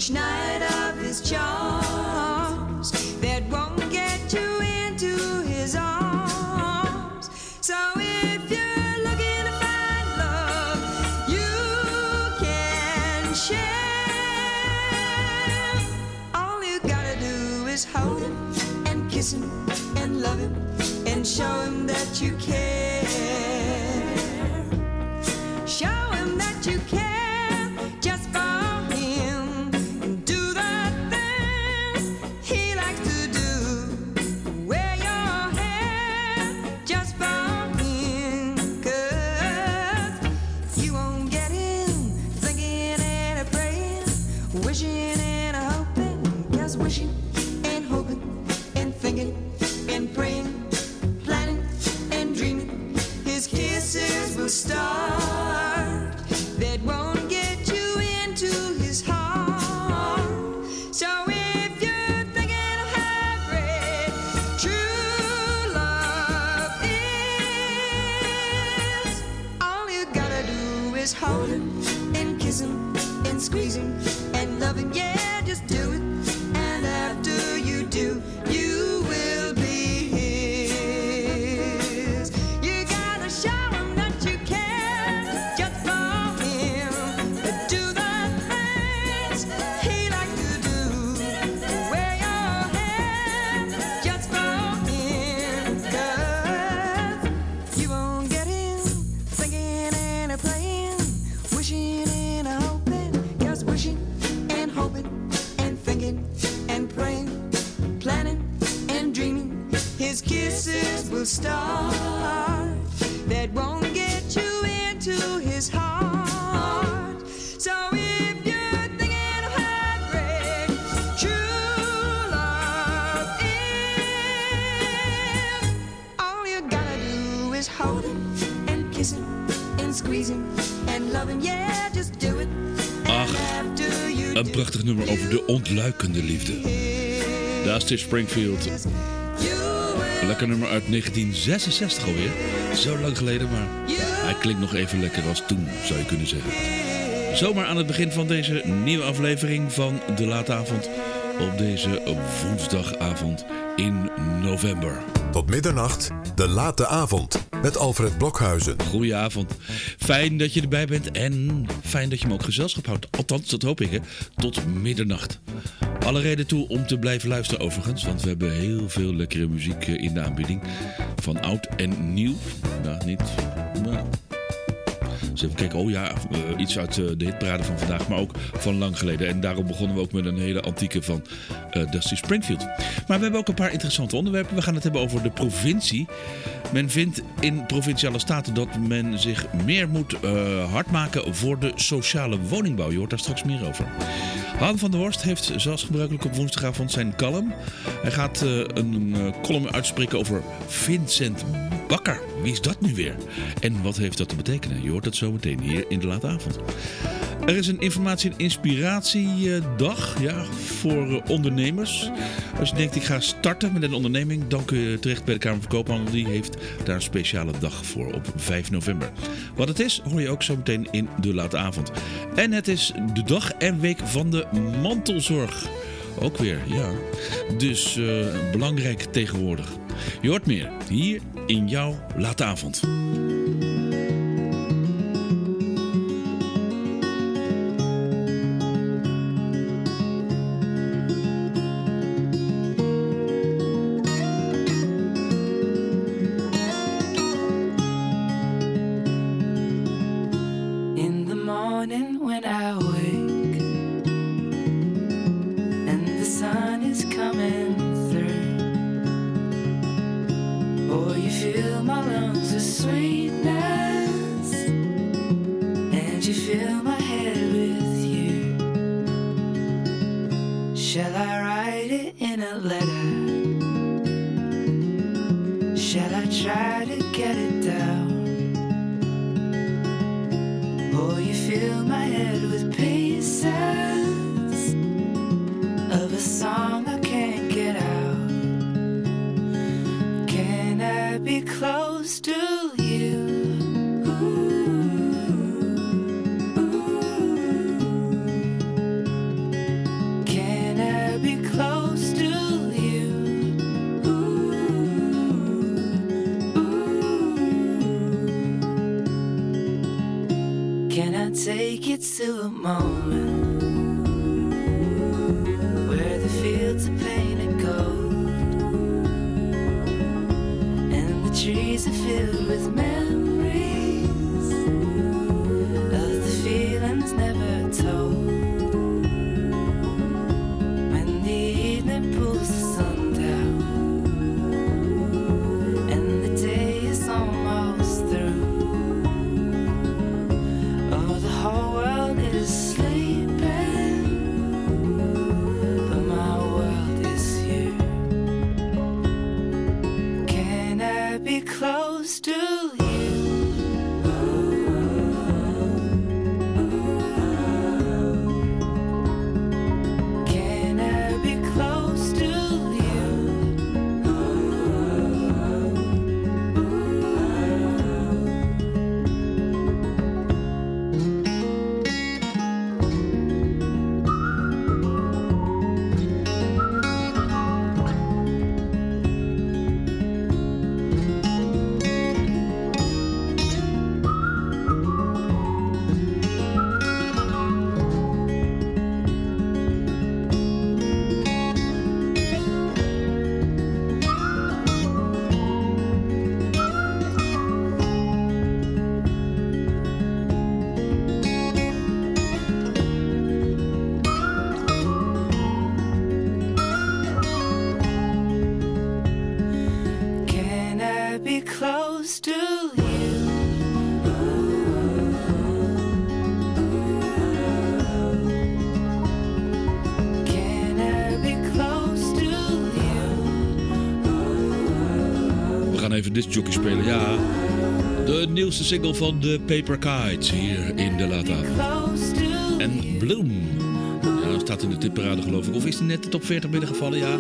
each night of his charms that won't get you into his arms. So if you're looking to find love, you can share. All you gotta do is hold him and kiss him and love him and show him that you care. Show him that you care. Start that won't get you into his heart. So if you're thinking of how great true love is, all you gotta do is hold him and kiss him and squeeze him and love him. Yeah, just do it. And after you do, you will be his. You gotta show him start that won't get you into his heart. So if you're thinking of how great true love is, all you gotta do is hold him and kiss him and squeeze him and love him. Yeah, just do it. Ach, een prachtig nummer over de ontluikende liefde. Dusty Springfield. Lekker nummer uit 1966 alweer. Zo lang geleden, maar hij klinkt nog even lekker als toen, zou je kunnen zeggen. Zomaar aan het begin van deze nieuwe aflevering van De Late Avond op deze woensdagavond in november. Tot middernacht, De Late Avond met Alfred Blokhuizen. Goedenavond. Fijn dat je erbij bent en fijn dat je me ook gezelschap houdt. Althans, dat hoop ik, hè. Tot middernacht. Alle reden toe om te blijven luisteren overigens, want we hebben heel veel lekkere muziek in de aanbieding. Van oud en nieuw. Nou, niet... Nou. Dus even kijken, oh ja, iets uit de hitparade van vandaag, maar ook van lang geleden. En daarom begonnen we ook met een hele antieke van Dusty Springfield. Maar we hebben ook een paar interessante onderwerpen. We gaan het hebben over de provincie. Men vindt in provinciale staten dat men zich meer moet hard maken voor de sociale woningbouw. Je hoort daar straks meer over. Han van der Horst heeft zoals gebruikelijk op woensdagavond zijn column. Hij gaat een column uitspreken over Vincent Bakker. Wie is dat nu weer? En wat heeft dat te betekenen? Je hoort het zo meteen hier in De Late Avond. Er is een informatie- en inspiratiedag voor ondernemers. Als je denkt ik ga starten met een onderneming, dan kun je terecht bij de Kamer van Koophandel. Die heeft daar een speciale dag voor op 5 november. Wat het is, hoor je ook zo meteen in De Late Avond. En het is de dag en week van de mantelzorg. Ook weer, ja. Dus belangrijk tegenwoordig. Je hoort meer hier in jouw Late Avond. moment where the fields are painted gold and the trees are filled with memories of the feelings never told. When the evening pulls the sun down and the day is almost through, oh, the whole world is sleeping, but my world is here. Can I be close to you? Can I be close to you? Can I be close to you? Can I be close to you? We gaan even discjockey spelen, ja. De nieuwste single van de Paper Kites hier in de Late Avond. Close to En Bloom. Ja, dat staat in de tipparade geloof ik. Of is die net de top 40 binnengevallen? Ja.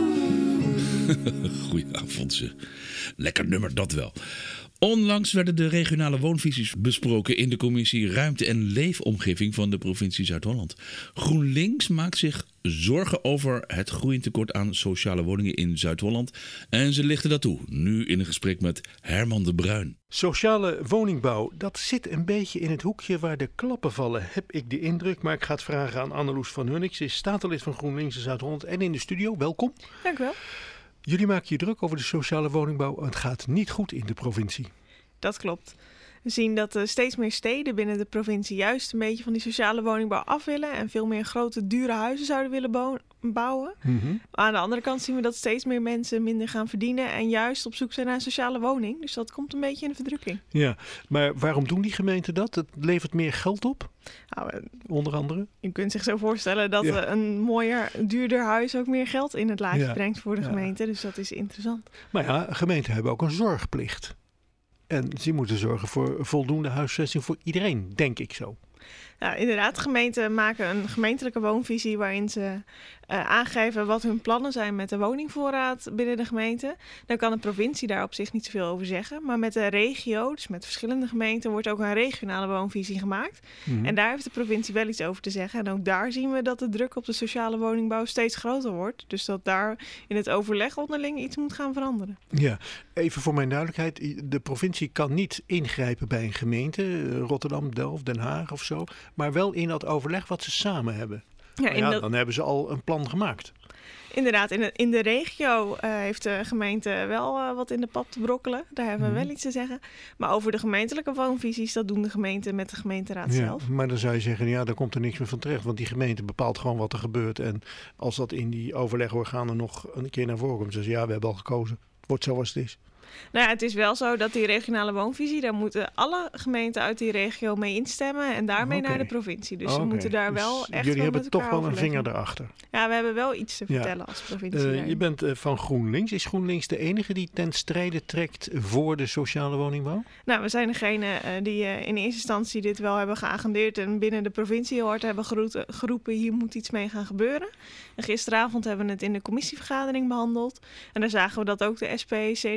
Goedenavond ze. Lekker nummer, dat wel. Onlangs werden de regionale woonvisies besproken in de commissie Ruimte en Leefomgeving van de provincie Zuid-Holland. GroenLinks maakt zich zorgen over het groeiend tekort aan sociale woningen in Zuid-Holland. En ze lichten dat toe, nu in een gesprek met Herman de Bruin. Sociale woningbouw, dat zit een beetje in het hoekje waar de klappen vallen, heb ik de indruk. Maar ik ga het vragen aan Anneloes van Hunnik. Ze is statenlid van GroenLinks in Zuid-Holland en in de studio. Welkom. Dank u wel. Jullie maken je druk over de sociale woningbouw. Het gaat niet goed in de provincie. Dat klopt. We zien dat steeds meer steden binnen de provincie juist een beetje van die sociale woningbouw af willen en veel meer grote, dure huizen zouden willen bouwen. Maar aan de andere kant zien we dat steeds meer mensen minder gaan verdienen en juist op zoek zijn naar een sociale woning. Dus dat komt een beetje in de verdrukking. Ja, maar waarom doen die gemeenten dat? Het levert meer geld op, Nou, onder andere. je kunt zich zo voorstellen dat een mooier, duurder huis ook meer geld in het laadje Ja. brengt voor de Ja. gemeente. Dus dat is interessant. Maar ja, gemeenten hebben ook een zorgplicht. En ze moeten zorgen voor voldoende huisvesting voor iedereen, denk ik zo. Ja, inderdaad, gemeenten maken een gemeentelijke woonvisie waarin ze aangeven wat hun plannen zijn met de woningvoorraad binnen de gemeente. Dan kan de provincie daar op zich niet zoveel over zeggen. Maar met de regio, dus met verschillende gemeenten, wordt ook een regionale woonvisie gemaakt. En daar heeft de provincie wel iets over te zeggen. En ook daar zien we dat de druk op de sociale woningbouw steeds groter wordt. Dus dat daar in het overleg onderling iets moet gaan veranderen. Ja, even voor mijn duidelijkheid. De provincie kan niet ingrijpen bij een gemeente, Rotterdam, Delft, Den Haag of zo. Maar wel in dat overleg wat ze samen hebben. Ja, Dan hebben ze al een plan gemaakt. Inderdaad, in de regio heeft de gemeente wel wat in de pap te brokkelen. Daar hebben we wel iets te zeggen. Maar over de gemeentelijke woonvisies, dat doen de gemeenten met de gemeenteraad zelf. Maar dan zou je zeggen, ja, daar komt er niks meer van terecht. Want die gemeente bepaalt gewoon wat er gebeurt. En als dat in die overlegorganen nog een keer naar voren komt, zeggen ze, ja, we hebben al gekozen. Het wordt zoals het is. Nou ja, het is wel zo dat die regionale woonvisie, daar moeten alle gemeenten uit die regio mee instemmen en daarmee naar de provincie. Dus we moeten daar wel Dus echt jullie wel hebben met toch elkaar wel een vinger overleggen. erachter. Ja, we hebben wel iets te vertellen als provincie. Je daarin. bent van GroenLinks. Is GroenLinks de enige die ten strijde trekt voor de sociale woningbouw? Nou, we zijn degene die in eerste instantie dit wel hebben geagendeerd en binnen de provincie heel hard hebben geroepen, hier moet iets mee gaan gebeuren. En gisteravond hebben we het in de commissievergadering behandeld. En daar zagen we dat ook de SP, CDA, PVV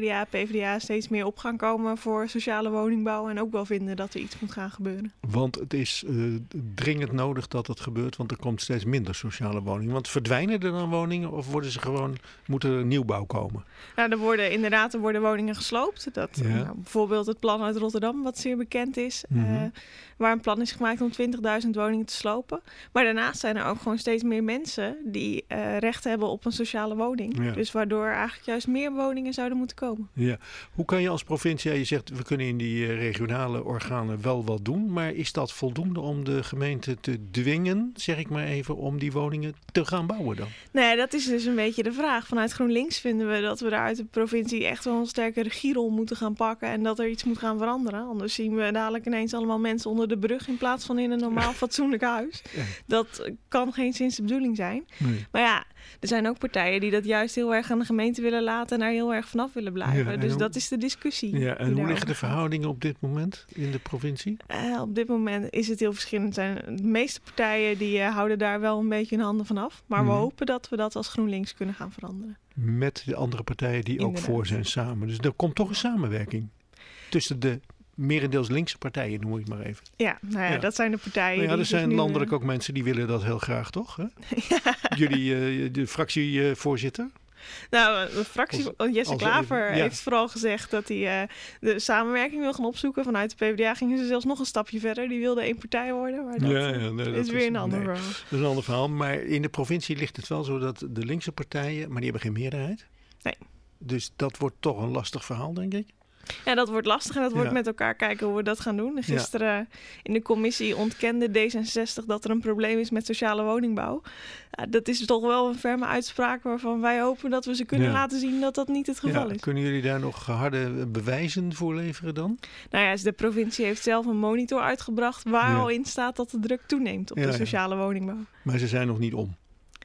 PvdA steeds meer op gaan komen voor sociale woningbouw. En ook wel vinden dat er iets moet gaan gebeuren. Want het is dringend nodig dat het gebeurt, want er komt steeds minder sociale woningen. Want verdwijnen er dan woningen of moet er nieuwbouw komen? Nou, er worden woningen gesloopt. Bijvoorbeeld het plan uit Rotterdam, wat zeer bekend is. Waar een plan is gemaakt om 20.000 woningen te slopen. Maar daarnaast zijn er ook gewoon steeds meer mensen die recht hebben op een sociale woning. Ja. Dus waardoor eigenlijk juist meer woningen zouden moeten komen. Ja. Hoe kan je als provincie, je zegt we kunnen in die regionale organen wel wat doen. Maar is dat voldoende om de gemeente te dwingen, zeg ik maar even, om die woningen te gaan bouwen dan? Nee, dat is dus een beetje de vraag. Vanuit GroenLinks vinden we dat we daar uit de provincie echt wel een sterke regierol moeten gaan pakken. En dat er iets moet gaan veranderen. Anders zien we dadelijk ineens allemaal mensen onder de brug in plaats van in een normaal fatsoenlijk huis. Ja. Dat kan geen sinds de bedoeling zijn. Nee. Maar ja, er zijn ook partijen die dat juist heel erg aan de gemeente willen laten en daar heel erg vanaf willen blijven. Ja, dus dat is de discussie. Ja, en hoe liggen de verhoudingen op dit moment in de provincie? Op dit moment is het heel verschillend. De meeste partijen die houden daar wel een beetje hun handen van af. Maar we hopen dat we dat als GroenLinks kunnen gaan veranderen. Met de andere partijen die ook voor zijn samen. Dus er komt toch een samenwerking tussen de merendeels linkse partijen, noem ik maar even. Ja, dat zijn de partijen. Er zijn landelijk ook mensen die willen dat heel graag, toch? Hè? Ja. Jullie, de fractievoorzitter? Nou, Jesse Klaver heeft vooral gezegd dat hij de samenwerking wil gaan opzoeken. Vanuit de PvdA gingen ze zelfs nog een stapje verder. Die wilde één partij worden. Maar dat is weer een ander verhaal. Dat is een ander verhaal. Maar in de provincie ligt het wel zo dat de linkse partijen, maar die hebben geen meerderheid. Nee. Dus dat wordt toch een lastig verhaal, denk ik. Ja, dat wordt lastig en dat wordt met elkaar kijken hoe we dat gaan doen. Gisteren in de commissie ontkende D66 dat er een probleem is met sociale woningbouw. Dat is toch wel een ferme uitspraak waarvan wij hopen dat we ze kunnen laten zien dat dat niet het geval is. Kunnen jullie daar nog harde bewijzen voor leveren dan? Nou ja, de provincie heeft zelf een monitor uitgebracht waar al in staat dat de druk toeneemt op de sociale woningbouw. Maar ze zijn nog niet om.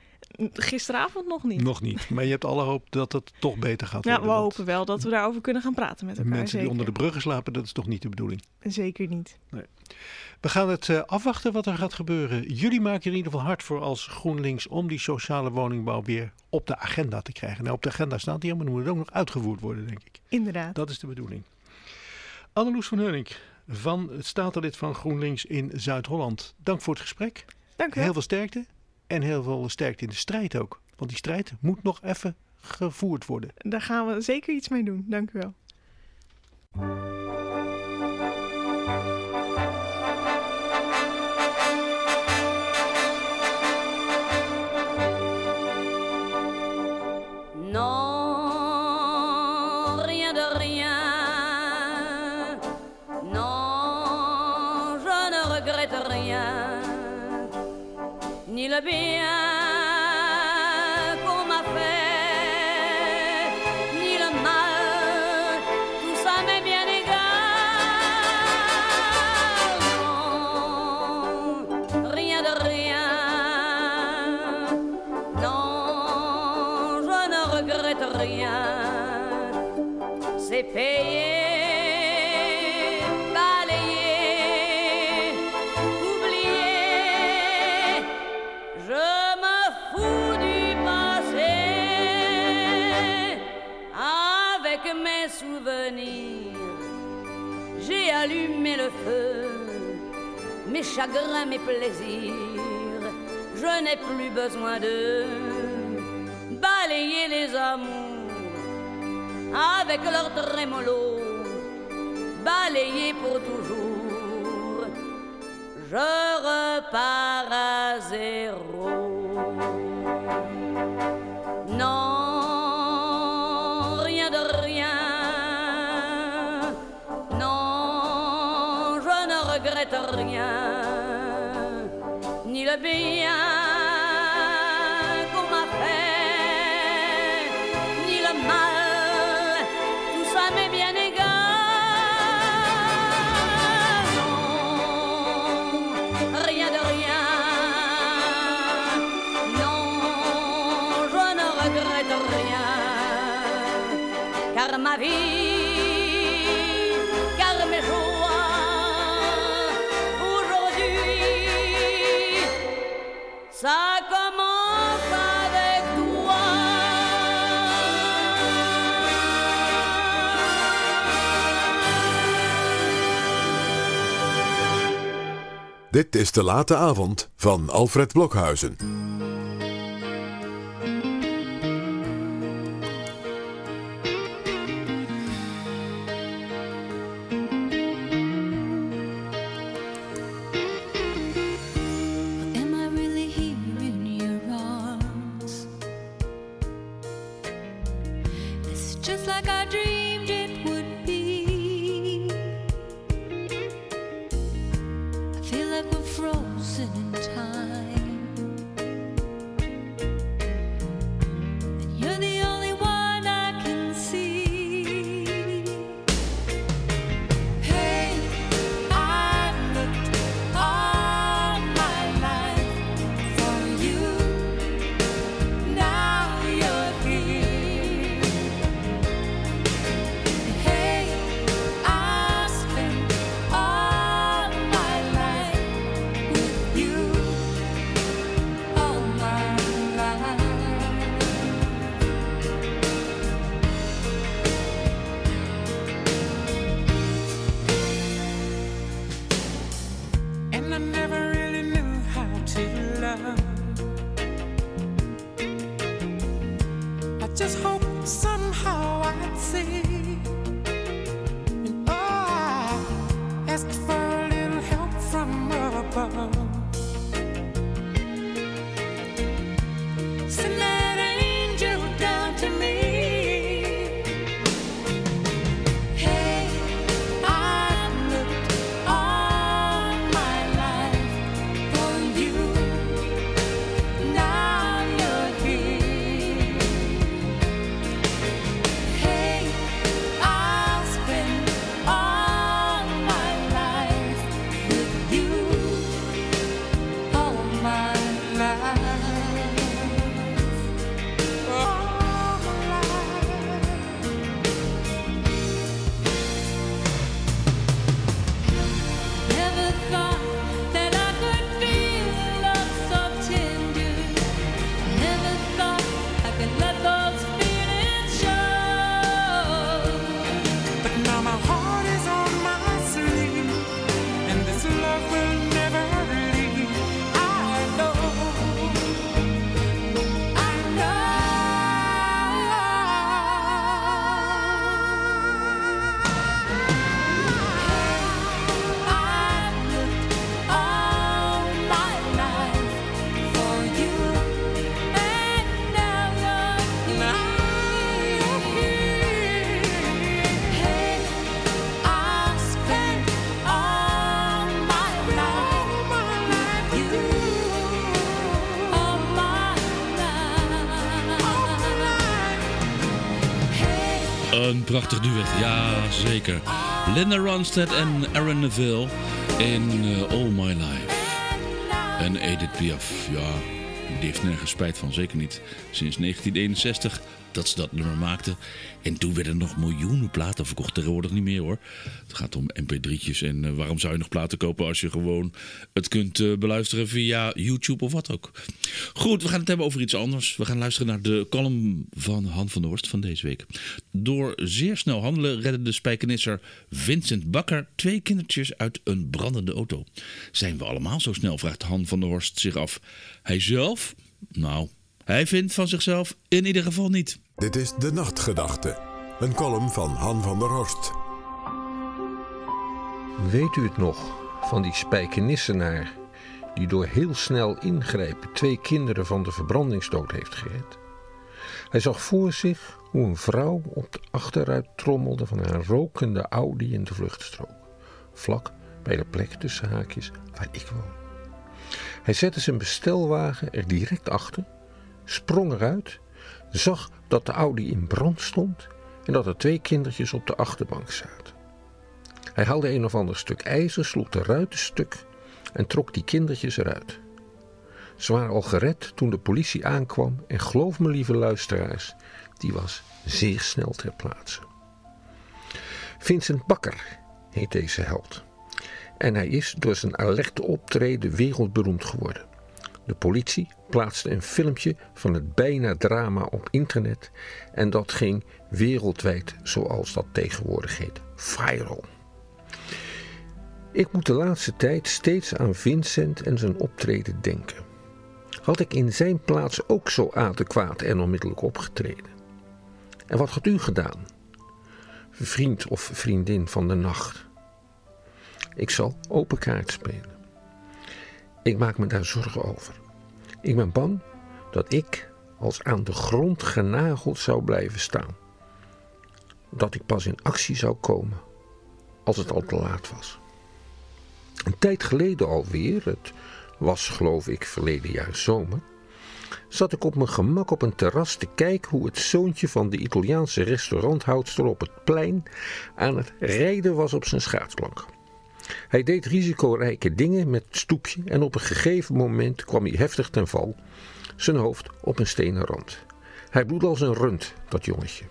Gisteravond nog niet. Nog niet. Maar je hebt alle hoop dat het toch beter gaat worden. Ja, we hopen wel dat we daarover kunnen gaan praten met elkaar. Mensen die onder de bruggen slapen, dat is toch niet de bedoeling? Zeker niet. Nee. We gaan het afwachten wat er gaat gebeuren. Jullie maken er in ieder geval hard voor als GroenLinks om die sociale woningbouw weer op de agenda te krijgen. Nou, op de agenda staat die, maar dan moet het ook nog uitgevoerd worden, denk ik. Inderdaad. Dat is de bedoeling. Anneloes van Heunink van het statenlid van GroenLinks in Zuid-Holland. Dank voor het gesprek. Dank u wel. Heel veel sterkte. En heel veel sterkte in de strijd ook. Want die strijd moet nog even gevoerd worden. Daar gaan we zeker iets mee doen. Dank u wel. Non, rien de rien. Non, je ne regrette rien. Ni le bien qu'on m'a fait, ni le mal, tout ça m'est bien égal. Non, rien de rien. Non, je ne regrette rien. C'est payé. J'ai allumé le feu, mes chagrins, mes plaisirs. Je n'ai plus besoin de balayer les amours avec leur trémolo, balayer pour toujours. Je repars à zéro. Non. Rien, ni le bien qu'on m'a fait, ni le mal, tout ça m'est bien égal. Non, rien de rien. Non, je ne regrette rien, car ma vie, car mes jours, ça commence avec toi. Dit is De Late Avond van Alfred Blokhuizen. Am I really here in your arms? It's just like I dreamed it would be. I feel like we're frozen in time, and you're the only one I can see. Hey, I've looked all my life for you. Now you're here. Hey, I spent all my life with you. All my life. And I never really knew how to love. I just hope somehow I'd see. And I ask for a little help from above. Send that angel down to me. Hey, I've looked all my life for you. Now you're here. Hey, I'll spend all my life with you. All my life. All my life. Never thought that I could feel love so tender. Never thought I could let those feelings show. But now my heart is on my sleeve, and this love will never leave. I know. I've looked all my life for you, and now you're here. Hey, I'll spend all my life with you. All my life. Hey. Een prachtig duet, ja zeker. Linda Ronstadt en Aaron Neville in All My Life. En Edith Piaf, ja, die heeft nergens spijt van, zeker niet. Sinds 1961 dat ze dat nummer maakte. En toen werden er nog miljoenen platen verkocht, tegenwoordig niet meer hoor. Het gaat om mp3'tjes en waarom zou je nog platen kopen als je gewoon het kunt beluisteren via YouTube of wat ook. Goed, we gaan het hebben over iets anders. We gaan luisteren naar de column van Han van der Horst van deze week. Door zeer snel handelen redde de spijkenisser Vincent Bakker 2 kindertjes uit een brandende auto. Zijn we allemaal zo snel, vraagt Han van der Horst zich af. Hij zelf? Nou, hij vindt van zichzelf in ieder geval niet. Dit is De Nachtgedachte. Een column van Han van der Horst. Weet u het nog, van die spijkenissenaar die door heel snel ingrijpen 2 kinderen van de verbrandingsdood heeft gered? Hij zag voor zich hoe een vrouw op de achteruit trommelde van haar rokende Audi in de vluchtstrook, vlak bij de plek tussen haakjes waar ik woon. Hij zette zijn bestelwagen er direct achter, sprong eruit, zag dat de Audi in brand stond en dat er 2 kindertjes op de achterbank zaten. Hij haalde een of ander stuk ijzer, sloeg de ruiten stuk en trok die kindertjes eruit. Ze waren al gered toen de politie aankwam en geloof me lieve luisteraars, die was zeer snel ter plaatse. Vincent Bakker heet deze held. En hij is door zijn alerte optreden wereldberoemd geworden. De politie plaatste een filmpje van het bijna drama op internet en dat ging wereldwijd, zoals dat tegenwoordig heet, viral. Ik moet de laatste tijd steeds aan Vincent en zijn optreden denken. Had ik in zijn plaats ook zo adequaat en onmiddellijk opgetreden? En wat had u gedaan? Vriend of vriendin van de nacht. Ik zal open kaart spelen. Ik maak me daar zorgen over. Ik ben bang dat ik als aan de grond genageld zou blijven staan. Dat ik pas in actie zou komen als het al te laat was. Een tijd geleden alweer, het was geloof ik verleden jaar zomer, zat ik op mijn gemak op een terras te kijken hoe het zoontje van de Italiaanse restauranthoudster op het plein aan het rijden was op zijn schaatsplank. Hij deed risicorijke dingen met het stoepje en op een gegeven moment kwam hij heftig ten val, zijn hoofd op een stenen rand. Hij bloedde als een rund, dat jongetje.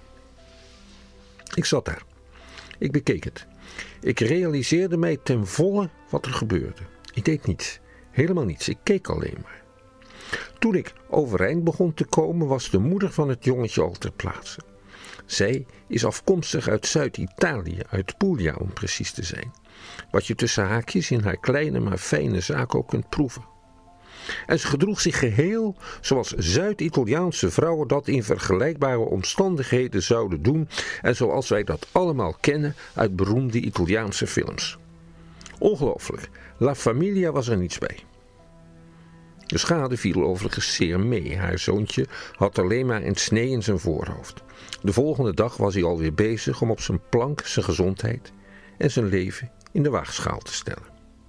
Ik zat daar. Ik bekeek het. Ik realiseerde mij ten volle wat er gebeurde. Ik deed niets, helemaal niets, ik keek alleen maar. Toen ik overeind begon te komen, was de moeder van het jongetje al ter plaatse. Zij is afkomstig uit Zuid-Italië, uit Puglia om precies te zijn. Wat je tussen haakjes in haar kleine maar fijne zaak ook kunt proeven. En ze gedroeg zich geheel zoals Zuid-Italiaanse vrouwen dat in vergelijkbare omstandigheden zouden doen en zoals wij dat allemaal kennen uit beroemde Italiaanse films. Ongelooflijk, La Familia was er niets bij. De schade viel overigens zeer mee. Haar zoontje had alleen maar een snee in zijn voorhoofd. De volgende dag was hij alweer bezig om op zijn plank zijn gezondheid en zijn leven in de waagschaal te stellen.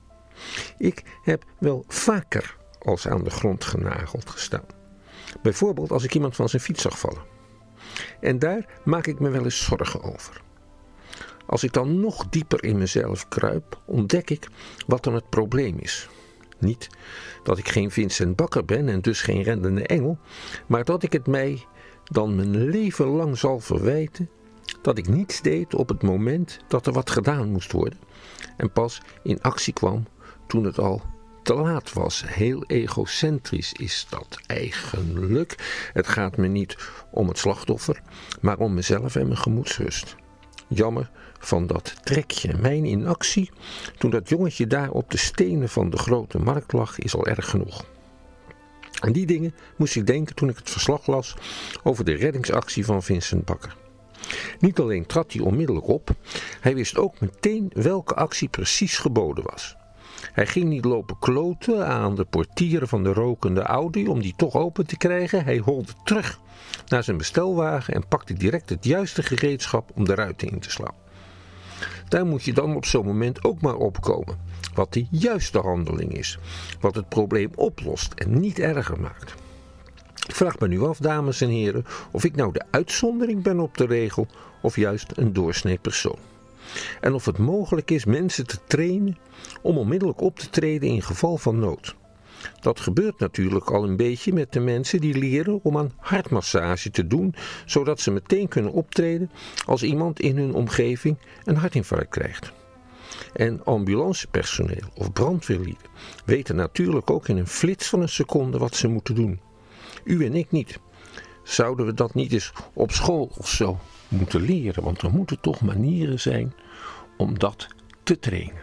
Ik heb wel vaker als aan de grond genageld gestaan. Bijvoorbeeld als ik iemand van zijn fiets zag vallen. En daar maak ik me wel eens zorgen over. Als ik dan nog dieper in mezelf kruip, ontdek ik wat dan het probleem is. Niet dat ik geen Vincent Bakker ben en dus geen reddende engel, maar dat ik het mij dan mijn leven lang zal verwijten dat ik niets deed op het moment dat er wat gedaan moest worden en pas in actie kwam toen het al te laat was. Heel egocentrisch is dat eigenlijk. Het gaat me niet om het slachtoffer, maar om mezelf en mijn gemoedsrust. Jammer van dat trekje. Mijn inactie toen dat jongetje daar op de stenen van de grote markt lag is al erg genoeg. Aan die dingen moest ik denken toen ik het verslag las over de reddingsactie van Vincent Bakker. Niet alleen trad hij onmiddellijk op, hij wist ook meteen welke actie precies geboden was. Hij ging niet lopen kloten aan de portieren van de rokende Audi om die toch open te krijgen. Hij holde terug naar zijn bestelwagen en pakte direct het juiste gereedschap om de ruiten in te slaan. Daar moet je dan op zo'n moment ook maar opkomen. Wat de juiste handeling is. Wat het probleem oplost en niet erger maakt. Ik vraag me nu af, dames en heren, of ik nou de uitzondering ben op de regel of juist een doorsnee persoon. En of het mogelijk is mensen te trainen om onmiddellijk op te treden in geval van nood. Dat gebeurt natuurlijk al een beetje met de mensen die leren om aan hartmassage te doen, zodat ze meteen kunnen optreden als iemand in hun omgeving een hartinfarct krijgt. En ambulancepersoneel of brandweerlieden weten natuurlijk ook in een flits van een seconde wat ze moeten doen. U en ik niet. Zouden we dat niet eens op school of zo moeten leren? Want er moeten toch manieren zijn om dat te trainen.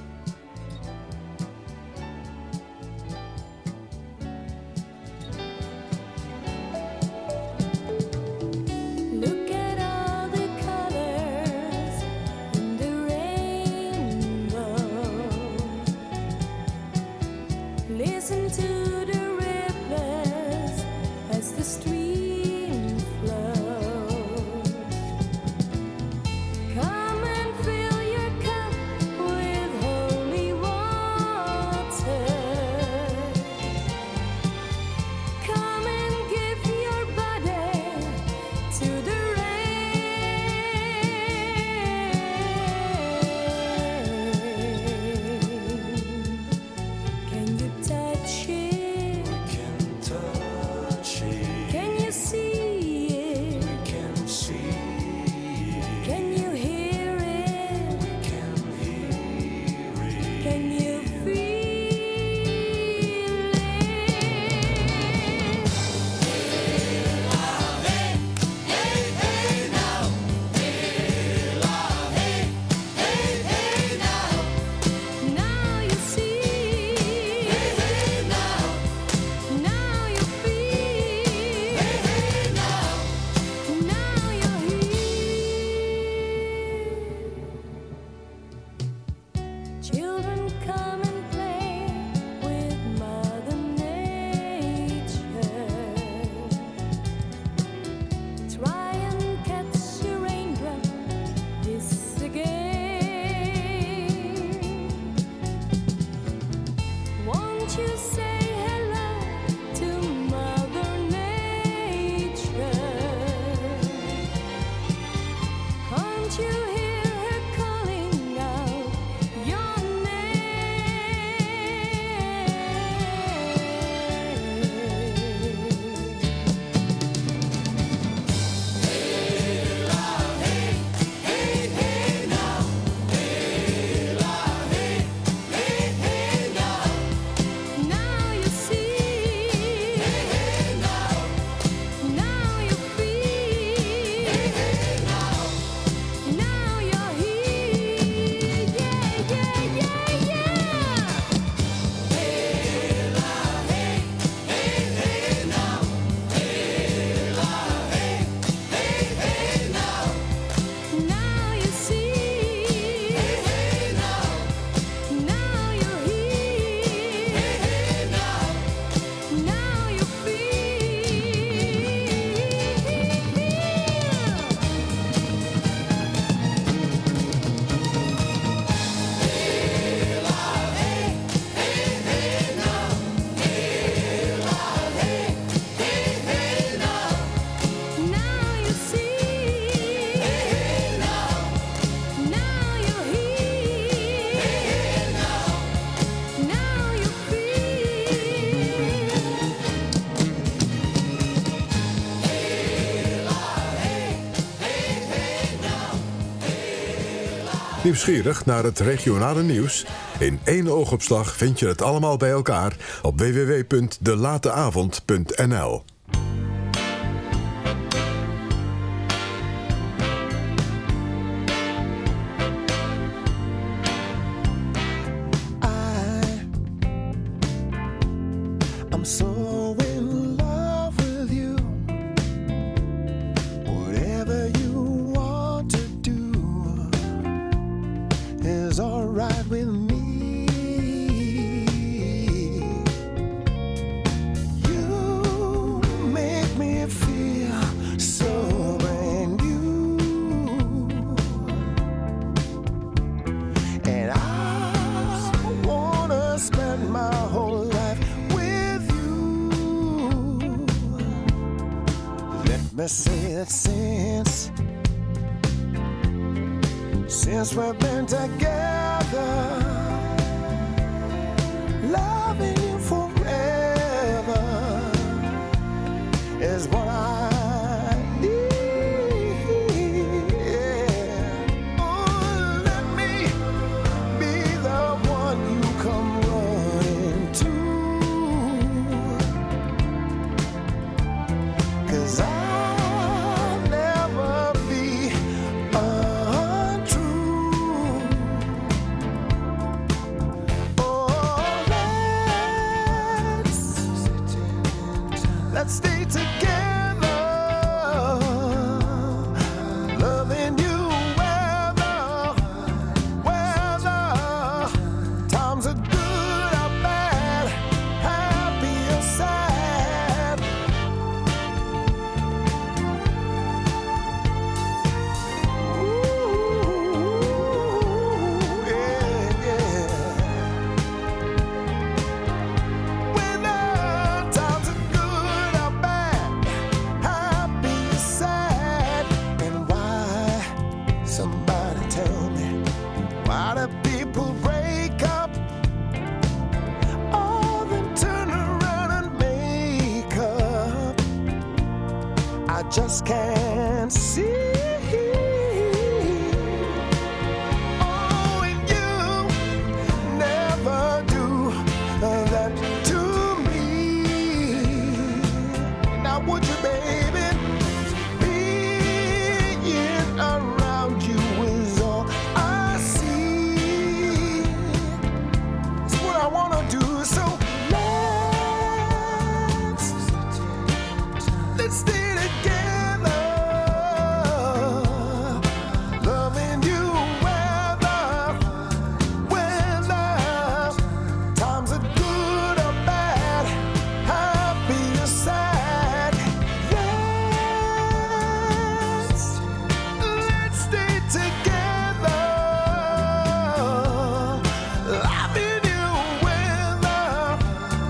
Look at all the colors in the rainbow. Listen to the ripples as the stream flows. Come and fill your cup with Nieuwsgierig naar het regionale nieuws? In 1 oogopslag vind je het allemaal bij elkaar op www.delateavond.nl. I'm so in love with you. Whatever you want to do is alright with me. You make me feel so brand new, and I wanna spend my whole life with you. Let me say that since we've been together, loving you forever is what I need. Oh, let me be the one you come running to, 'cause I'll never be untrue. Oh, let's stay together, loving you whether times are good or bad, happy or sad. Ooh, yeah, yeah. Whether times are good or bad, happy or sad. And why, somebody tell me, why do people break up? All then turn around and make up. I just can't see. Oh, and you never do that to me. Now would you, baby? Being around you is all I see. It's what I wanna do. So let's stay together, loving you whether times are good or bad, happy or sad. Let's stay together, loving you whether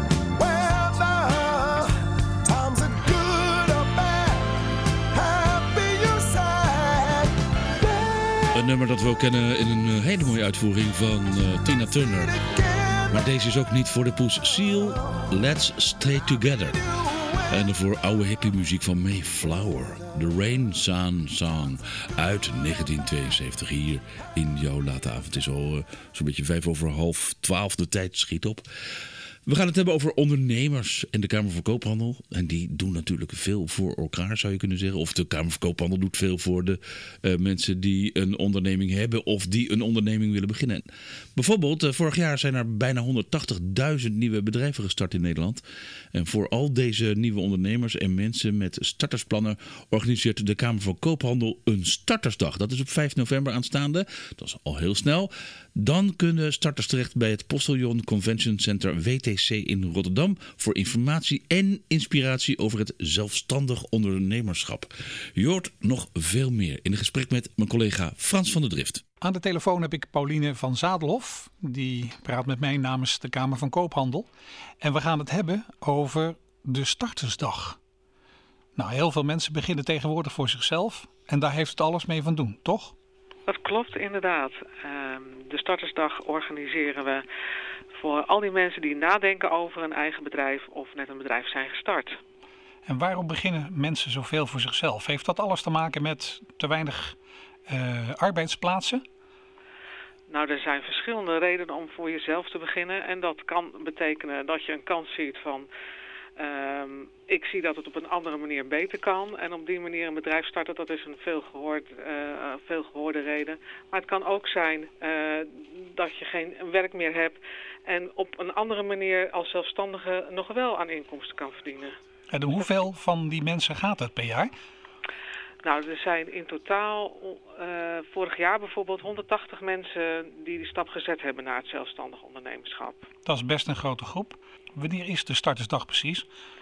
times are good or bad, happy or sad. Een nummer dat we ook kennen in een hele mooie uitvoering van Tina Turner. Maar deze is ook niet voor de poes. Seal, Let's Stay Together. En voor oude hippie muziek van Mayflower. The Rain Song uit 1972 hier in jouw late avond. Het is al zo'n beetje 11:55. De tijd schiet op. We gaan het hebben over ondernemers en de Kamer van Koophandel. En die doen natuurlijk veel voor elkaar, zou je kunnen zeggen. Of de Kamer van Koophandel doet veel voor de mensen die een onderneming hebben of die een onderneming willen beginnen. Bijvoorbeeld, vorig jaar zijn er bijna 180.000 nieuwe bedrijven gestart in Nederland. En voor al deze nieuwe ondernemers en mensen met startersplannen organiseert de Kamer van Koophandel een startersdag. Dat is op 5 november aanstaande. Dat is al heel snel. Dan kunnen starters terecht bij het Postillon Convention Center WTC in Rotterdam voor informatie en inspiratie over het zelfstandig ondernemerschap. Je hoort nog veel meer in een gesprek met mijn collega Frans van der Drift. Aan de telefoon heb ik Pauline van Zadelhof. Die praat met mij namens de Kamer van Koophandel. En we gaan het hebben over de startersdag. Nou, heel veel mensen beginnen tegenwoordig voor zichzelf. En daar heeft het alles mee van doen, toch? Dat klopt inderdaad. De startersdag organiseren we voor al die mensen die nadenken over een eigen bedrijf of net een bedrijf zijn gestart. En waarom beginnen mensen zoveel voor zichzelf? Heeft dat alles te maken met te weinig arbeidsplaatsen? Nou, er zijn verschillende redenen om voor jezelf te beginnen. En dat kan betekenen dat je een kans ziet van... ik zie dat het op een andere manier beter kan. En op die manier een bedrijf starten, dat is een veel gehoorde reden. Maar het kan ook zijn dat je geen werk meer hebt. En op een andere manier als zelfstandige nog wel aan inkomsten kan verdienen. En hoeveel van die mensen gaat het per jaar? Nou, er zijn in totaal vorig jaar bijvoorbeeld 180 mensen die stap gezet hebben naar het zelfstandig ondernemerschap. Dat is best een grote groep. Wanneer is de startersdag precies?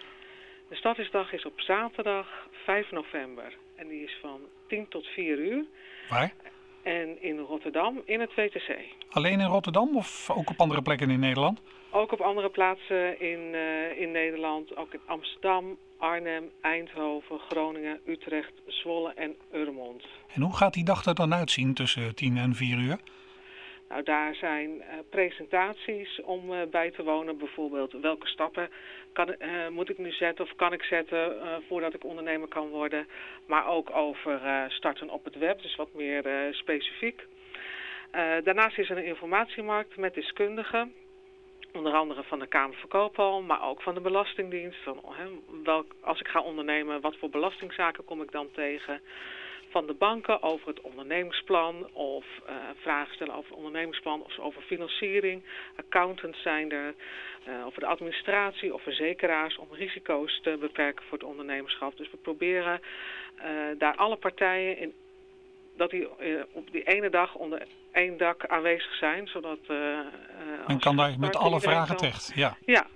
De startersdag is op zaterdag 5 november en die is van 10 tot 4 uur. Waar? En in Rotterdam in het WTC. Alleen in Rotterdam of ook op andere plekken in Nederland? Ook op andere plaatsen in Nederland, ook in Amsterdam, Arnhem, Eindhoven, Groningen, Utrecht, Zwolle en Urmond. En hoe gaat die dag er dan uitzien tussen 10 en 4 uur? Nou, daar zijn presentaties om bij te wonen. Bijvoorbeeld welke stappen moet ik nu zetten of kan ik zetten voordat ik ondernemer kan worden. Maar ook over starten op het web, dus wat meer specifiek. Daarnaast is er een informatiemarkt met deskundigen. Onder andere van de Kamer van Koophandel, maar ook van de Belastingdienst. Als ik ga ondernemen, wat voor belastingzaken kom ik dan tegen? Van de banken over het ondernemingsplan of vragen stellen over het ondernemingsplan of over financiering. Accountants zijn er, over de administratie of verzekeraars om risico's te beperken voor het ondernemerschap. Dus we proberen daar alle partijen dat die op die ene dag onder één dak aanwezig zijn, zodat... Men kan daar met alle vragen terecht, ja. Ja,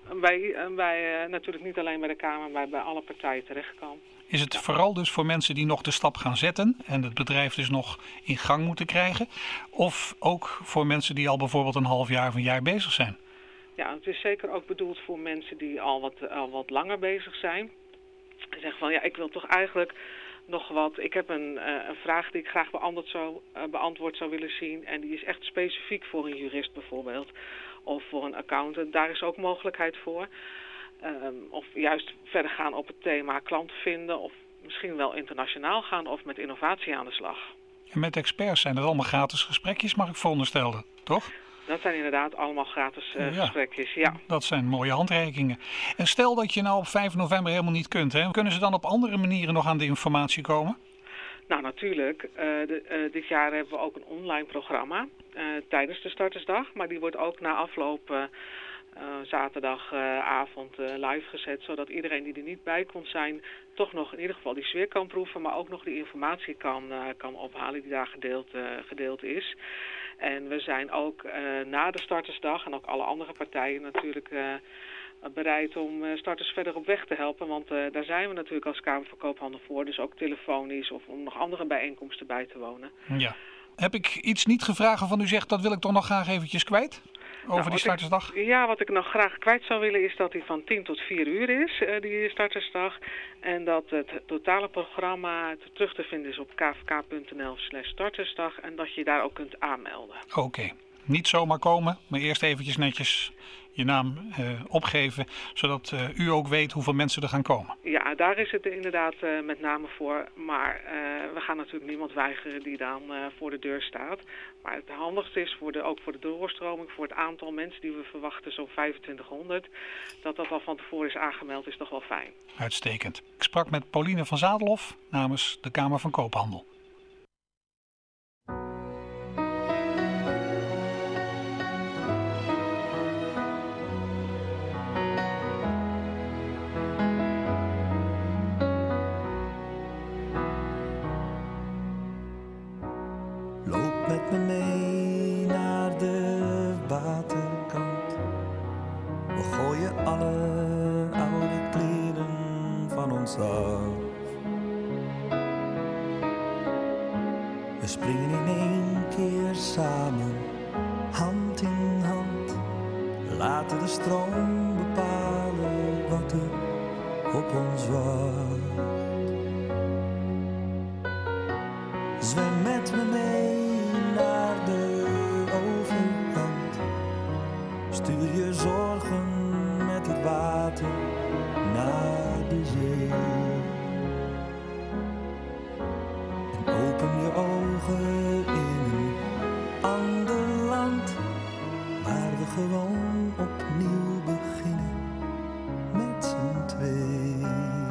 bij natuurlijk niet alleen bij de Kamer, maar bij alle partijen terecht kan. Is het vooral dus voor mensen die nog de stap gaan zetten en het bedrijf dus nog in gang moeten krijgen? Of ook voor mensen die al bijvoorbeeld een half jaar of een jaar bezig zijn? Ja, het is zeker ook bedoeld voor mensen die al wat langer bezig zijn. En zeggen van, ja, ik wil toch eigenlijk nog wat. Ik heb een vraag die ik graag beantwoord zou willen zien. En die is echt specifiek voor een jurist bijvoorbeeld. Of voor een accountant. Daar is ook mogelijkheid voor. Of juist verder gaan op het thema klanten vinden. Of misschien wel internationaal gaan of met innovatie aan de slag. En met experts zijn dat allemaal gratis gesprekjes, mag ik veronderstellen, toch? Dat zijn inderdaad allemaal gratis gesprekjes, ja. Dat zijn mooie handreikingen. En stel dat je nou op 5 november helemaal niet kunt, hè? Kunnen ze dan op andere manieren nog aan de informatie komen? Nou, natuurlijk. Dit jaar hebben we ook een online programma tijdens de startersdag. Maar die wordt ook na afloop zaterdagavond live gezet. Zodat iedereen die er niet bij kon zijn toch nog in ieder geval die sfeer kan proeven. Maar ook nog die informatie kan ophalen die daar gedeeld is. En we zijn ook na de startersdag en ook alle andere partijen natuurlijk bereid om starters verder op weg te helpen. Want daar zijn we natuurlijk als Kamer van Koophandel voor. Dus ook telefonisch of om nog andere bijeenkomsten bij te wonen. Ja. Heb ik iets niet gevraagd waarvan u zegt dat wil ik toch nog graag eventjes kwijt? Over die startersdag? Wat ik nog graag kwijt zou willen is dat die van 10 tot 4 uur is, die startersdag. En dat het totale programma terug te vinden is op kvk.nl/startersdag. En dat je daar ook kunt aanmelden. Oké. Niet zomaar komen, maar eerst eventjes netjes je naam opgeven, zodat u ook weet hoeveel mensen er gaan komen. Ja, daar is het inderdaad met name voor. Maar we gaan natuurlijk niemand weigeren die dan voor de deur staat. Maar het handigste is ook voor de doorstroming, voor het aantal mensen die we verwachten, zo'n 2500. Dat al van tevoren is aangemeld, is toch wel fijn. Uitstekend. Ik sprak met Pauline van Zadelhoff namens de Kamer van Koophandel. Loop met me mee naar de waterkant. We gooien alle oude kleren van ons af. We springen in één keer samen, hand in hand. Laten de stroom bepalen wat er op ons wacht. Zwem met me mee naar de overkant. Stuur je zorgen met het water naar de zee. En open je ogen in een ander gewoon opnieuw beginnen met z'n twee.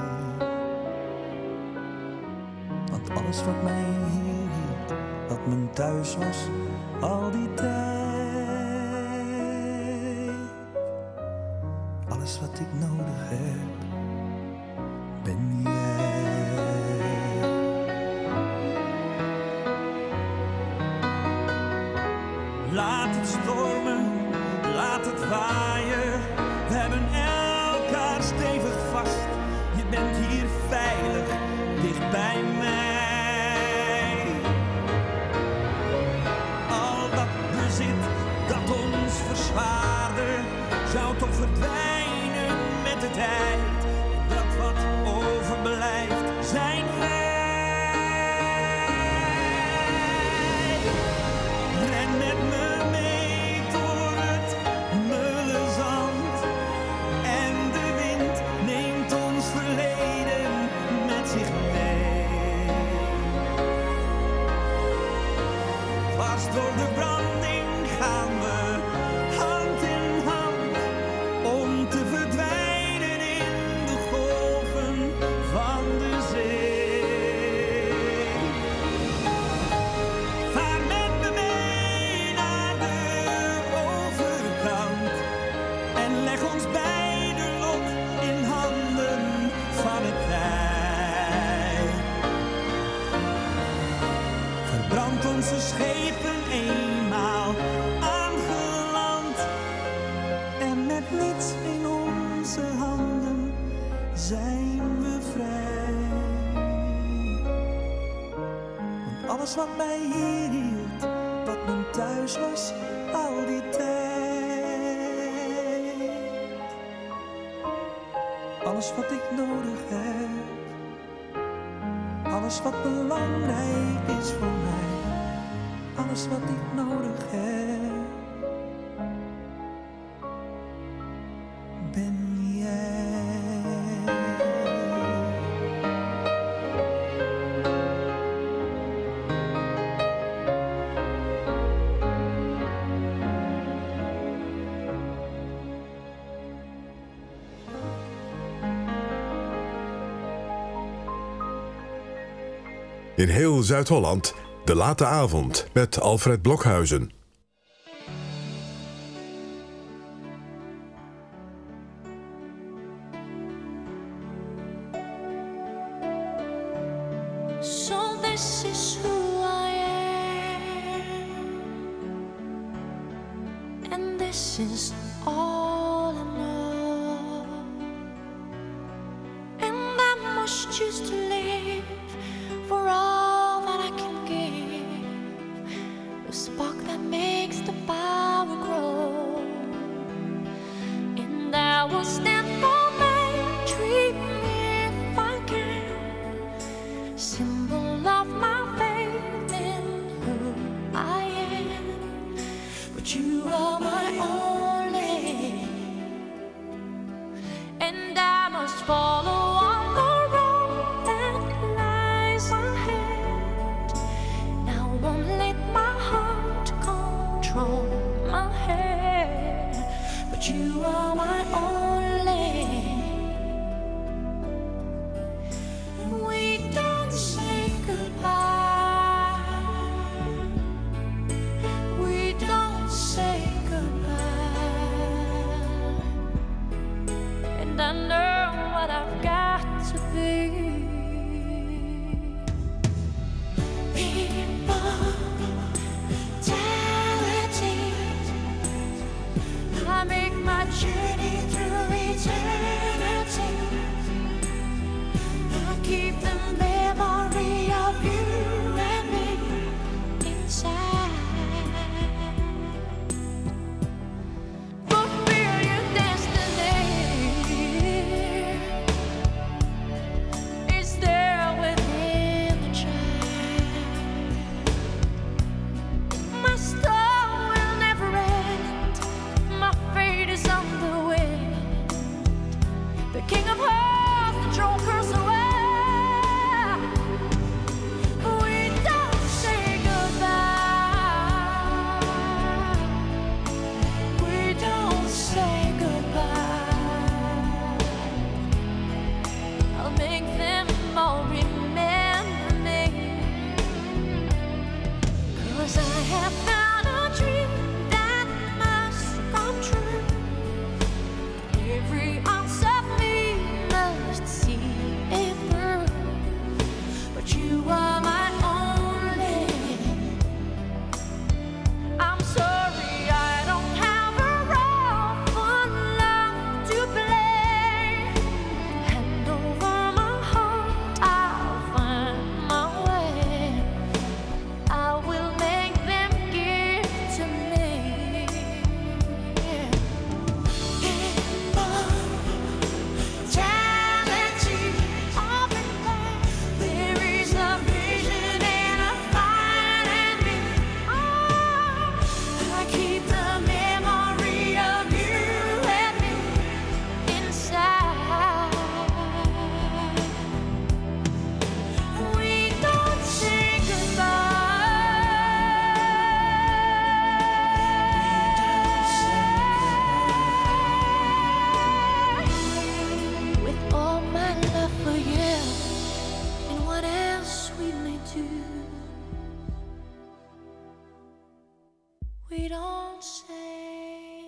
Want alles wat mij hier hield, wat mijn thuis was, al die tijd. Alles wat ik nodig heb, ben jij. Laat het stormen, laat het waaien. We hebben elkaar stevig vast. Je bent hier veilig, dicht bij mij. Al dat bezit dat ons verzwaarde, zou toch verdwijnen met de tijd. Dat wat overblijft, zijn wij. Ren met me mee door het mulle zand. En de wind neemt ons verleden met zich mee. Dwars door de branding gaan we hand in hand, om te verdwijnen in de golven van de zee. Vaar met me mee naar de overkant en leg ons beiden lot in handen van het tij. Verbrand onze schepen eenmaal aangeland en met niets in onze handen zijn we vrij. Want alles wat mij hier hield, wat mijn thuis was, al die tijd. Alles wat ik nodig heb, alles wat belangrijk is voor mij. Alles wat ik nodig heb, ben jij. In heel Zuid-Holland, De Late Avond met Alfred Blokhuizen. So this is who I am, and this is all I know, and I must choose to live for all that I can give, the spark that makes the power grow, and I will stand for my dream if I can. Symbol of my faith in who I am. But you are my only, and I must follow on the road that don't say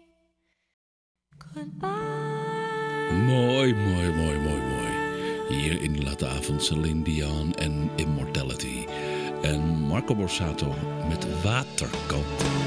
goodbye. Mooi, mooi, mooi, mooi, mooi. Hier in de late avond Celine Dion en Immortality. En Marco Borsato met Waterkant.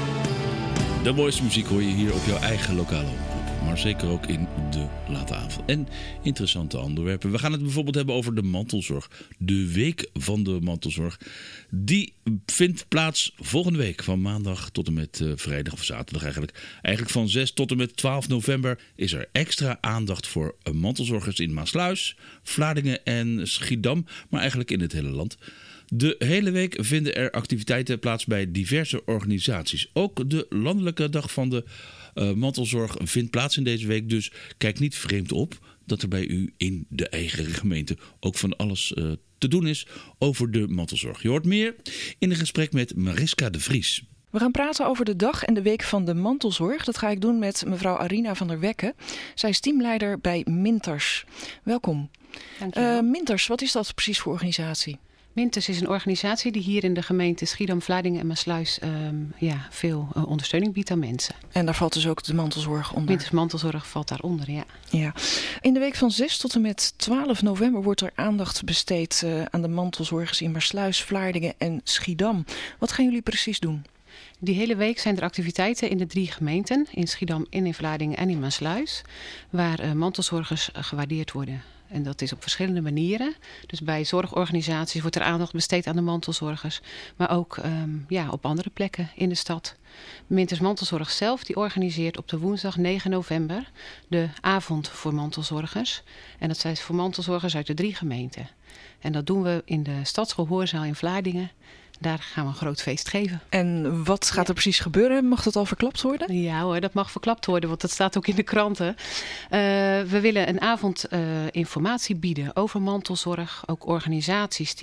De mooiste muziek hoor je hier op jouw eigen lokale omroep. Maar zeker ook in de late avond. En interessante onderwerpen. We gaan het bijvoorbeeld hebben over de mantelzorg. De week van de mantelzorg. Die vindt plaats volgende week. Van maandag tot en met vrijdag of zaterdag eigenlijk. Eigenlijk van 6 tot en met 12 november is er extra aandacht voor mantelzorgers in Maassluis, Vlaardingen en Schiedam. Maar eigenlijk in het hele land. De hele week vinden er activiteiten plaats bij diverse organisaties. Ook de landelijke dag van de mantelzorg vindt plaats in deze week. Dus kijk niet vreemd op dat er bij u in de eigen gemeente ook van alles te doen is over de mantelzorg. Je hoort meer in een gesprek met Mariska de Vries. We gaan praten over de dag en de week van de mantelzorg. Dat ga ik doen met mevrouw Arina van der Wekke. Zij is teamleider bij Minters. Welkom. Dankjewel. Minters, wat is dat precies voor organisatie? Minters is een organisatie die hier in de gemeente Schiedam, Vlaardingen en Maassluis veel ondersteuning biedt aan mensen. En daar valt dus ook de mantelzorg onder? Minters mantelzorg valt daaronder, ja. Ja. In de week van 6 tot en met 12 november wordt er aandacht besteed aan de mantelzorgers in Maassluis, Vlaardingen en Schiedam. Wat gaan jullie precies doen? Die hele week zijn er activiteiten in de 3 gemeenten, in Schiedam, in Vlaardingen en in Maassluis, waar mantelzorgers gewaardeerd worden. En dat is op verschillende manieren. Dus bij zorgorganisaties wordt er aandacht besteed aan de mantelzorgers. Maar ook op andere plekken in de stad. Minters Mantelzorg zelf die organiseert op de woensdag 9 november de avond voor mantelzorgers. En dat zijn voor mantelzorgers uit de 3 gemeenten. En dat doen we in de Stadsgehoorzaal in Vlaardingen. Daar gaan we een groot feest geven. En wat gaat er precies gebeuren? Mag dat al verklapt worden? Ja hoor, dat mag verklapt worden, want dat staat ook in de kranten. We willen een avond informatie bieden over mantelzorg. Ook organisaties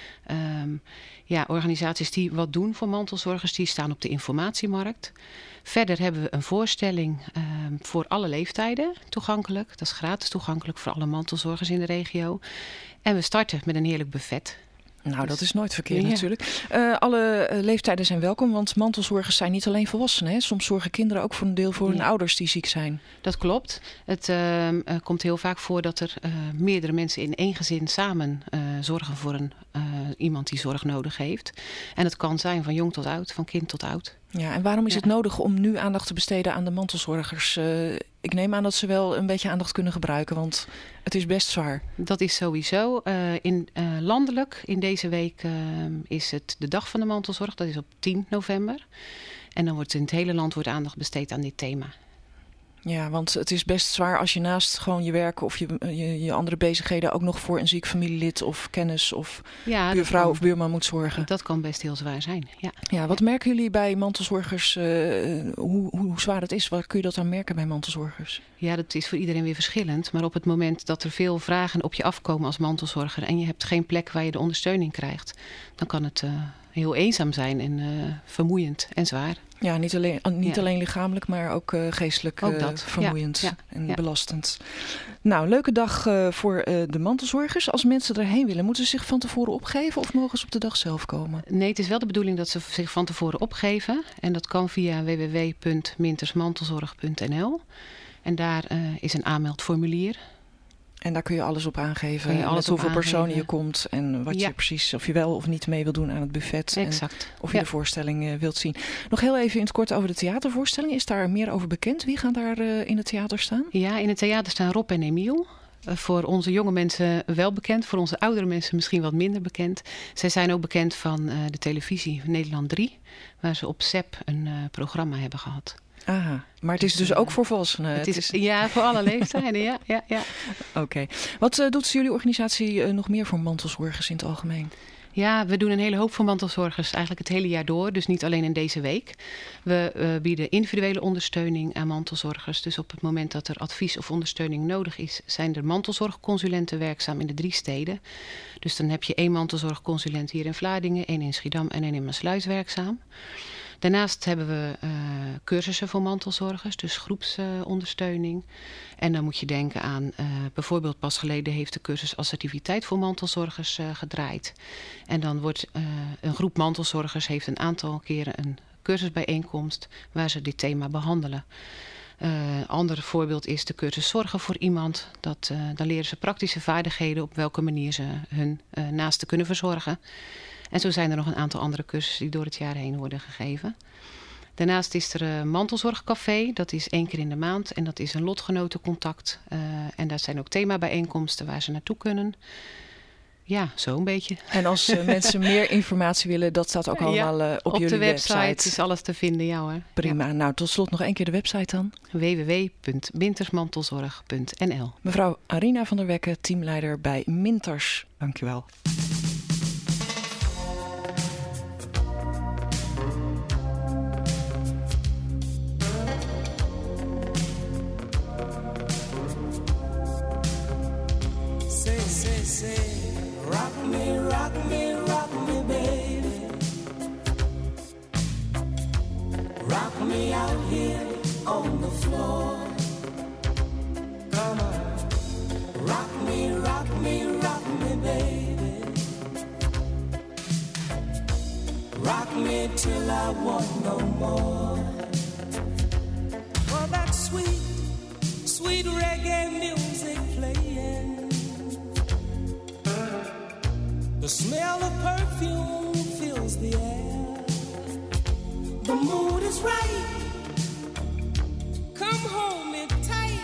die wat doen voor mantelzorgers, die staan op de informatiemarkt. Verder hebben we een voorstelling voor alle leeftijden toegankelijk. Dat is gratis toegankelijk voor alle mantelzorgers in de regio. En we starten met een heerlijk buffet. Nou, dat is nooit verkeerd natuurlijk. Alle leeftijden zijn welkom, want mantelzorgers zijn niet alleen volwassenen. Hè? Soms zorgen kinderen ook voor een deel voor hun ouders die ziek zijn. Dat klopt. Het komt heel vaak voor dat er meerdere mensen in één gezin samen zorgen voor iemand die zorg nodig heeft. En het kan zijn van jong tot oud, van kind tot oud. Ja, en waarom is het nodig om nu aandacht te besteden aan de mantelzorgers? Ik neem aan dat ze wel een beetje aandacht kunnen gebruiken, want het is best zwaar. Dat is sowieso. Landelijk in deze week is het de dag van de mantelzorg. Dat is op 10 november. En dan wordt in het hele land aandacht besteed aan dit thema. Ja, want het is best zwaar als je naast gewoon je werk of je andere bezigheden ook nog voor een ziek familielid of kennis of buurvrouw of buurman moet zorgen. Dat kan best heel zwaar zijn, ja. Ja, wat merken jullie bij mantelzorgers, hoe zwaar het is? Waar kun je dat aan merken bij mantelzorgers? Ja, dat is voor iedereen weer verschillend. Maar op het moment dat er veel vragen op je afkomen als mantelzorger en je hebt geen plek waar je de ondersteuning krijgt, dan kan het heel eenzaam zijn en vermoeiend en zwaar. Ja, niet alleen lichamelijk, maar ook geestelijk vermoeiend en belastend. Nou, leuke dag voor de mantelzorgers. Als mensen erheen willen, moeten ze zich van tevoren opgeven of mogen ze op de dag zelf komen? Nee, het is wel de bedoeling dat ze zich van tevoren opgeven. En dat kan via www.mintersmantelzorg.nl. En daar is een aanmeldformulier. En daar kun je alles op aangeven. Met hoeveel personen je komt en wat je precies, of je wel of niet mee wil doen aan het buffet. Exact. En of je de voorstelling wilt zien. Nog heel even in het kort over de theatervoorstelling. Is daar meer over bekend? Wie gaan daar in het theater staan? Ja, in het theater staan Rob en Emiel. Voor onze jonge mensen wel bekend. Voor onze oudere mensen misschien wat minder bekend. Zij zijn ook bekend van de televisie Nederland 3. Waar ze op ZEP een programma hebben gehad. Aha, maar het is dus ook voor volwassenen? Ja, voor alle leeftijden, ja. Oké. Wat doet jullie organisatie nog meer voor mantelzorgers in het algemeen? Ja, we doen een hele hoop voor mantelzorgers eigenlijk het hele jaar door. Dus niet alleen in deze week. We bieden individuele ondersteuning aan mantelzorgers. Dus op het moment dat er advies of ondersteuning nodig is, zijn er mantelzorgconsulenten werkzaam in de 3 steden. Dus dan heb je 1 mantelzorgconsulent hier in Vlaardingen, 1 in Schiedam en 1 in Maassluis werkzaam. Daarnaast hebben we cursussen voor mantelzorgers, dus groepsondersteuning. En dan moet je denken aan, bijvoorbeeld pas geleden heeft de cursus assertiviteit voor mantelzorgers gedraaid. En dan wordt een groep mantelzorgers heeft een aantal keren een cursusbijeenkomst waar ze dit thema behandelen. Een ander voorbeeld is de cursus Zorgen voor iemand. Dan leren ze praktische vaardigheden op welke manier ze hun naasten kunnen verzorgen. En zo zijn er nog een aantal andere cursussen die door het jaar heen worden gegeven. Daarnaast is er een mantelzorgcafé. Dat is 1 keer in de maand en dat is een lotgenotencontact. En daar zijn ook themabijeenkomsten waar ze naartoe kunnen. Ja, zo'n beetje. En als mensen meer informatie willen, dat staat ook allemaal op jullie de website. Is alles te vinden, ja hoor. Prima. Ja. Nou, tot slot nog 1 keer de website dan. www.mintersmantelzorg.nl. Mevrouw Arina van der Wekke, teamleider bij Minters. Dankjewel. Say, rock me, rock me, rock me, baby. Rock me out here on the floor. Come on. Rock me, rock me, rock me, baby. Rock me till I want no more. Oh, that sweet, sweet reggae music playing. The smell of perfume fills the air. The mood is right. Come hold me tight.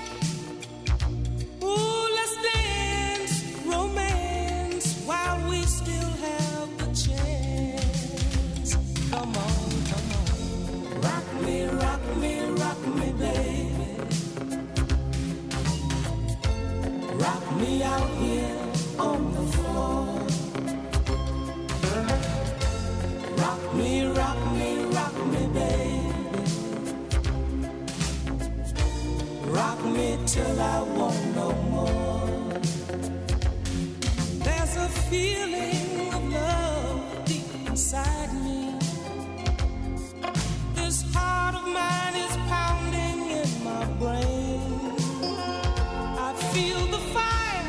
Ooh, let's dance, romance, while we still have the chance. Come on, come on. Rock me, rock me, rock me, baby. Rock me out here on the floor. Rock me, rock me, rock me, baby. Rock me till I want no more. There's a feeling of love deep inside me. This heart of mine is pounding in my brain. I feel the fire.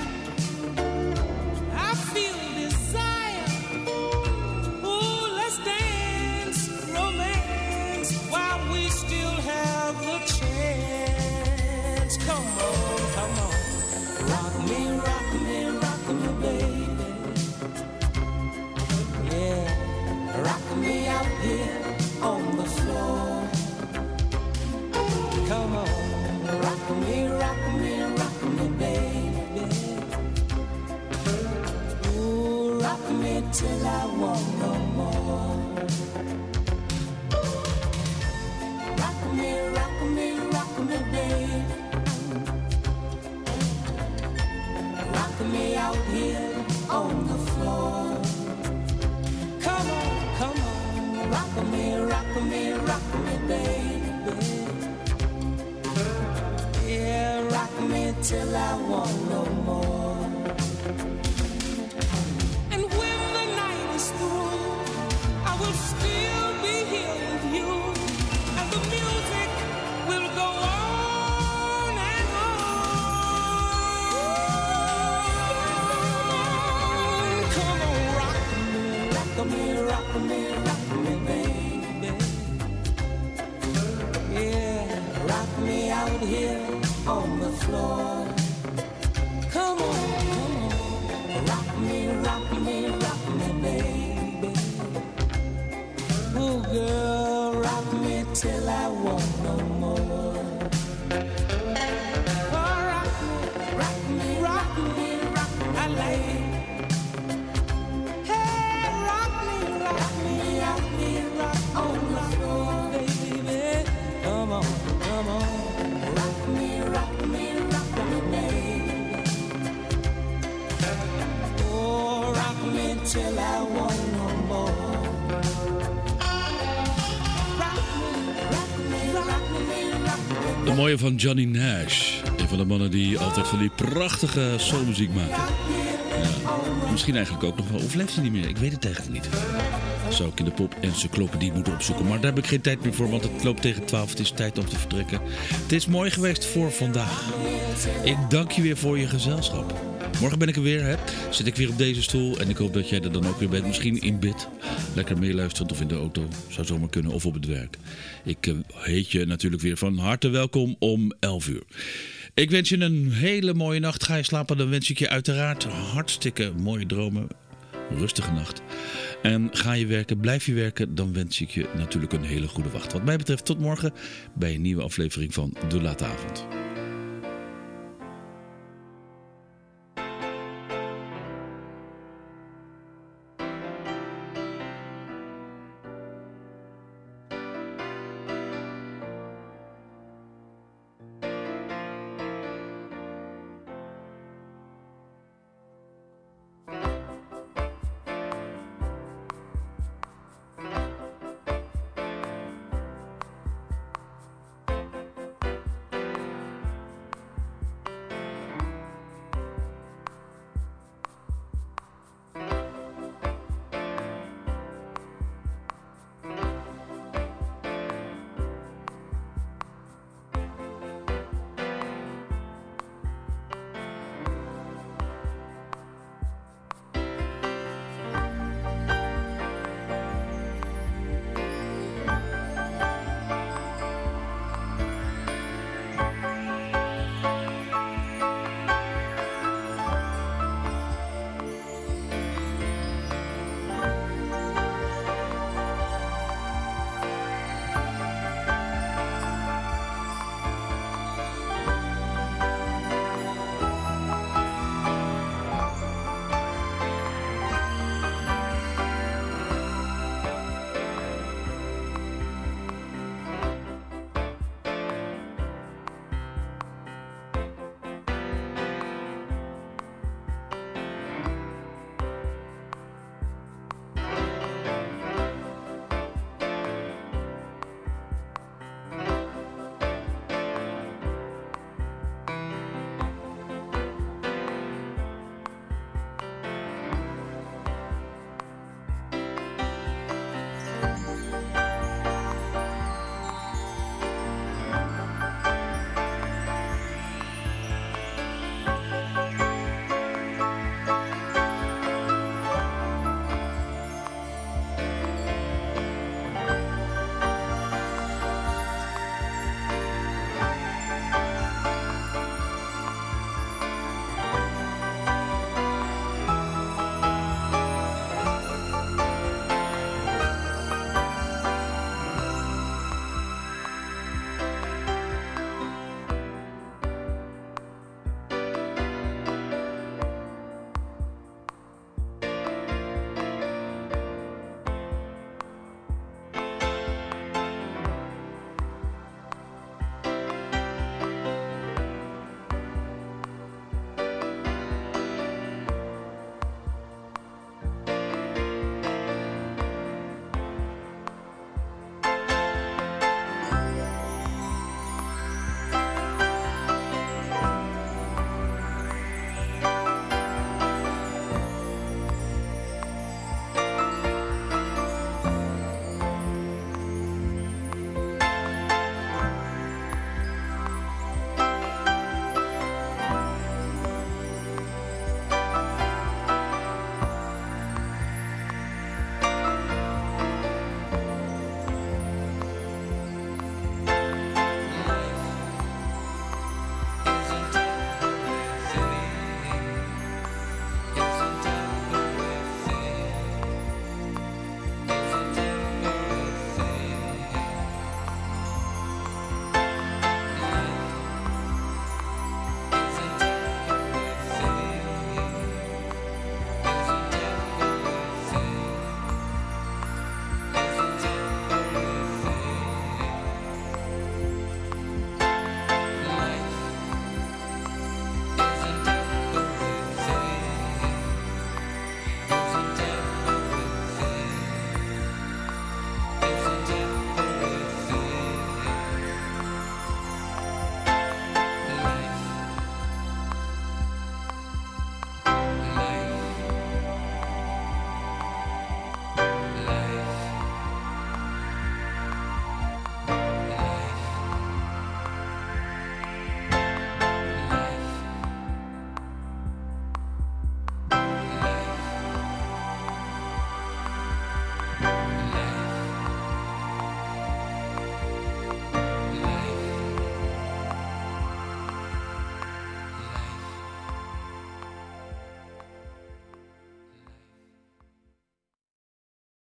I feel desire. Ooh, let's dance, romance, while we still have the chance. Come on, come on. Rock me, rock me, rock me, baby. Yeah, rock me out here on the floor. Come on, rock me, rock me, rock me, baby. Ooh, rock me till I want no more. Rock me, rock me, rock me, baby. Rock me out here on the floor. Come on, come on. Rock me, rock me, rock me, baby. Yeah, rock me till I want no more. And when the night is through, I will still be here with you. And the music will go on and on. Come on, rock me, rock me, rock me, rock me, baby. Yeah, rock me out here on the floor. Come on, come on. Rock me, rock me, rock me, baby. Oh, girl, rock me till I want no more. Oh, rock me, rock me, rock me, rock me, I like it. Hey, rock me out here, rock on the floor, baby. Come on, come on. Rock me, rock me, rock me, baby. Oh, rock me till I want no more. Rock me, rock me, rock me, rock me. De mooie van Johnny Nash. Een van de mannen die altijd van die prachtige soulmuziek maken. Ja, misschien eigenlijk ook nog wel. Of leeft hij niet meer? Ik weet het eigenlijk niet. Zou ik in de pop-encyclopedie moeten opzoeken. Maar daar heb ik geen tijd meer voor, want het loopt tegen 12. Het is tijd om te vertrekken. Het is mooi geweest voor vandaag. Ik dank je weer voor je gezelschap. Morgen ben ik er weer, hè. Zit ik weer op deze stoel en ik hoop dat jij er dan ook weer bent. Misschien in bed, lekker meeluisterend of in de auto. Zou zomaar kunnen, of op het werk. Ik heet je natuurlijk weer van harte welkom om 11 uur. Ik wens je een hele mooie nacht. Ga je slapen, dan wens ik je uiteraard hartstikke mooie dromen. Rustige nacht. En ga je werken, blijf je werken, dan wens ik je natuurlijk een hele goede wacht. Wat mij betreft tot morgen bij een nieuwe aflevering van De Late Avond.